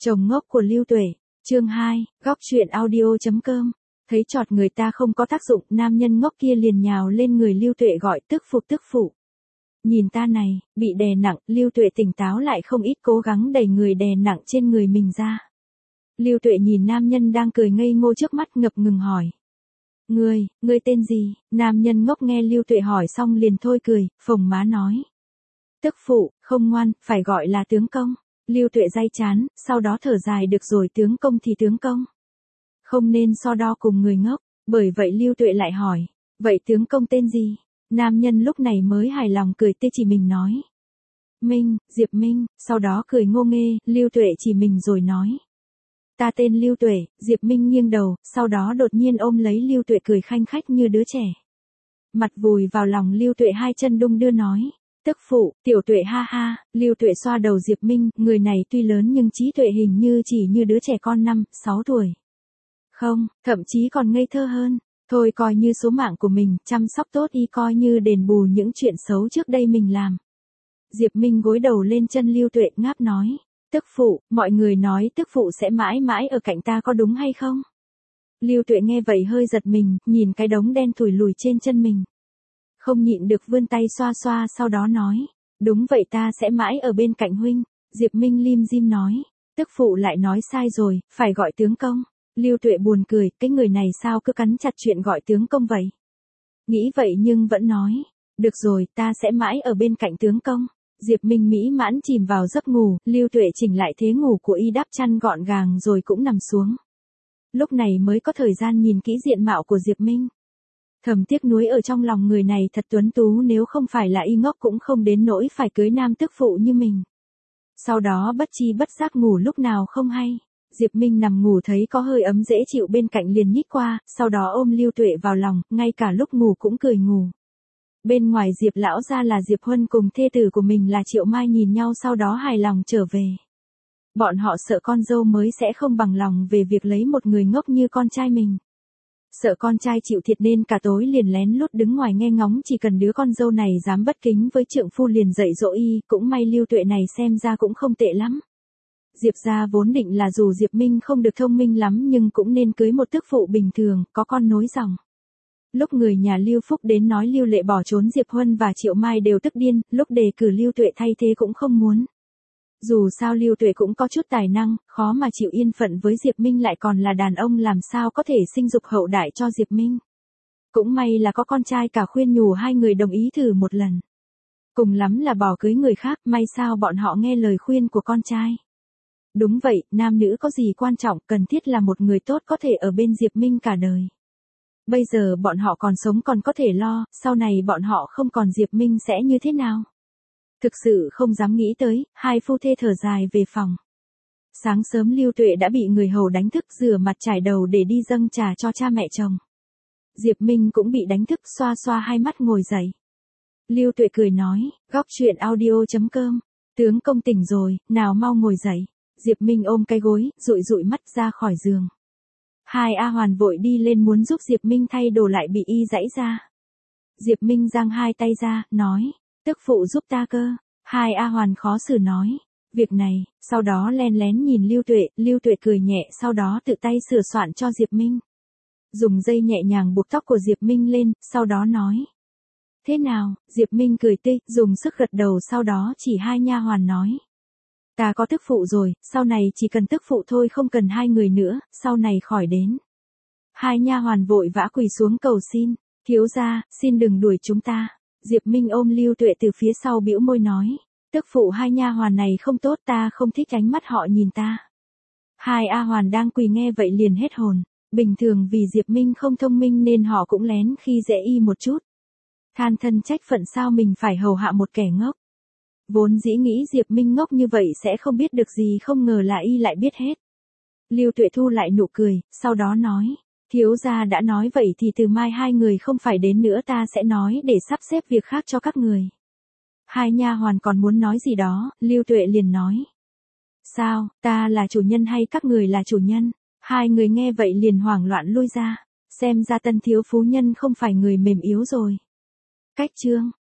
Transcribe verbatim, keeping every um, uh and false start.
Chồng ngốc của Lưu Tuệ, chương hai, góc truyện audio.com. Thấy chọt người ta không có tác dụng, nam nhân ngốc kia liền nhào lên người Lưu Tuệ gọi tức phụ tức phụ. Nhìn ta này, bị đè nặng, Lưu Tuệ tỉnh táo lại không ít, cố gắng đẩy người đè nặng trên người mình ra. Lưu Tuệ nhìn nam nhân đang cười ngây ngô trước mắt, ngập ngừng hỏi. Ngươi, ngươi tên gì? Nam nhân ngốc nghe Lưu Tuệ hỏi xong liền thôi cười, phồng má nói. Tức phụ, không ngoan, phải gọi là tướng công. Lưu Tuệ day chán, sau đó thở dài, được rồi, tướng công thì tướng công. Không nên so đo cùng người ngốc, bởi vậy Lưu Tuệ lại hỏi, vậy tướng công tên gì? Nam nhân lúc này mới hài lòng cười tê chỉ mình nói. Minh, Diệp Minh, sau đó cười ngô nghê, Lưu Tuệ chỉ mình rồi nói. Ta tên Lưu Tuệ, Diệp Minh nghiêng đầu, sau đó đột nhiên ôm lấy Lưu Tuệ cười khanh khách như đứa trẻ. Mặt vùi vào lòng Lưu Tuệ, hai chân đung đưa nói. Tức phụ, tiểu Tuệ ha ha. Lưu Tuệ xoa đầu Diệp Minh, người này tuy lớn nhưng trí tuệ hình như chỉ như đứa trẻ con năm, sáu tuổi. Không, thậm chí còn ngây thơ hơn. Thôi coi như số mạng của mình, chăm sóc tốt y coi như đền bù những chuyện xấu trước đây mình làm. Diệp Minh gối đầu lên chân Lưu Tuệ, ngáp nói. Tức phụ, mọi người nói tức phụ sẽ mãi mãi ở cạnh ta có đúng hay không? Lưu Tuệ nghe vậy hơi giật mình, nhìn cái đống đen thủi lùi trên chân mình. Không nhịn được vươn tay xoa xoa, sau đó nói. Đúng vậy, ta sẽ mãi ở bên cạnh huynh. Diệp Minh lim dim nói. Tức phụ lại nói sai rồi, phải gọi tướng công. Lưu Tuệ buồn cười, cái người này sao cứ cắn chặt chuyện gọi tướng công vậy? Nghĩ vậy nhưng vẫn nói. Được rồi, ta sẽ mãi ở bên cạnh tướng công. Diệp Minh mỹ mãn chìm vào giấc ngủ, Lưu Tuệ chỉnh lại thế ngủ của y, đắp chăn gọn gàng rồi cũng nằm xuống. Lúc này mới có thời gian nhìn kỹ diện mạo của Diệp Minh. Thầm tiếc nuối ở trong lòng, người này thật tuấn tú, nếu không phải là y ngốc cũng không đến nỗi phải cưới nam tức phụ như mình. Sau đó bất chi bất giác ngủ lúc nào không hay. Diệp Minh nằm ngủ thấy có hơi ấm dễ chịu bên cạnh liền nhích qua, sau đó ôm Lưu Tuệ vào lòng, ngay cả lúc ngủ cũng cười ngủ. Bên ngoài Diệp lão gia là Diệp Huân cùng thê tử của mình là Triệu Mai nhìn nhau, sau đó hài lòng trở về. Bọn họ sợ con dâu mới sẽ không bằng lòng về việc lấy một người ngốc như con trai mình. Sợ con trai chịu thiệt nên cả tối liền lén lút đứng ngoài nghe ngóng, chỉ cần đứa con dâu này dám bất kính với trượng phu liền dạy dỗ y, cũng may Lưu Tuệ này xem ra cũng không tệ lắm. Diệp gia vốn định là dù Diệp Minh không được thông minh lắm nhưng cũng nên cưới một tức phụ bình thường, có con nối dòng. Lúc người nhà Lưu Phúc đến nói Lưu Lệ bỏ trốn, Diệp Huân và Triệu Mai đều tức điên, lúc đề cử Lưu Tuệ thay thế cũng không muốn. Dù sao Lưu Tuệ cũng có chút tài năng, khó mà chịu yên phận với Diệp Minh, lại còn là đàn ông làm sao có thể sinh dục hậu đại cho Diệp Minh. Cũng may là có con trai cả khuyên nhủ hai người đồng ý thử một lần. Cùng lắm là bỏ cưới người khác, may sao bọn họ nghe lời khuyên của con trai. Đúng vậy, nam nữ có gì quan trọng, cần thiết là một người tốt có thể ở bên Diệp Minh cả đời. Bây giờ bọn họ còn sống còn có thể lo, sau này bọn họ không còn Diệp Minh sẽ như thế nào? Thực sự không dám nghĩ tới, hai phu thê thở dài về phòng. Sáng sớm Lưu Tuệ đã bị người hầu đánh thức, rửa mặt trải đầu để đi dâng trà cho cha mẹ chồng. Diệp Minh cũng bị đánh thức, xoa xoa hai mắt ngồi dậy. Lưu Tuệ cười nói, góc truyện audio.com. Tướng công tỉnh rồi, nào mau ngồi dậy. Diệp Minh ôm cái gối, dụi dụi mắt ra khỏi giường. Hai A Hoàn vội đi lên muốn giúp Diệp Minh thay đồ lại bị y giãy ra. Diệp Minh giang hai tay ra, nói, tức phụ giúp ta cơ. Hai A Hoàn khó xử nói, việc này, sau đó len lén nhìn Lưu Tuệ, Lưu Tuệ cười nhẹ, sau đó tự tay sửa soạn cho Diệp Minh. Dùng dây nhẹ nhàng buộc tóc của Diệp Minh lên, sau đó nói. Thế nào? Diệp Minh cười tươi, dùng sức gật đầu, sau đó chỉ hai nha hoàn nói. Ta có tức phụ rồi, sau này chỉ cần tức phụ thôi, không cần hai người nữa, sau này khỏi đến. Hai nha hoàn vội vã quỳ xuống cầu xin, thiếu gia, xin đừng đuổi chúng ta. Diệp Minh ôm Lưu Tuệ từ phía sau bĩu môi nói, tức phụ hai nha hoàn này không tốt, ta không thích ánh mắt họ nhìn ta. Hai A Hoàn đang quỳ nghe vậy liền hết hồn, bình thường vì Diệp Minh không thông minh nên họ cũng lén khi dễ y một chút. Than thân trách phận sao mình phải hầu hạ một kẻ ngốc. Vốn dĩ nghĩ Diệp Minh ngốc như vậy sẽ không biết được gì, không ngờ là y lại biết hết. Lưu Tuệ thu lại nụ cười, sau đó nói, thiếu gia đã nói vậy thì từ mai hai người không phải đến nữa, ta sẽ nói để sắp xếp việc khác cho các người. Hai nha hoàn còn muốn nói gì đó, Lưu Tuệ liền nói. Sao, ta là chủ nhân hay các người là chủ nhân? Hai người nghe vậy liền hoảng loạn lui ra, xem ra tân thiếu phu nhân không phải người mềm yếu rồi. Cách chương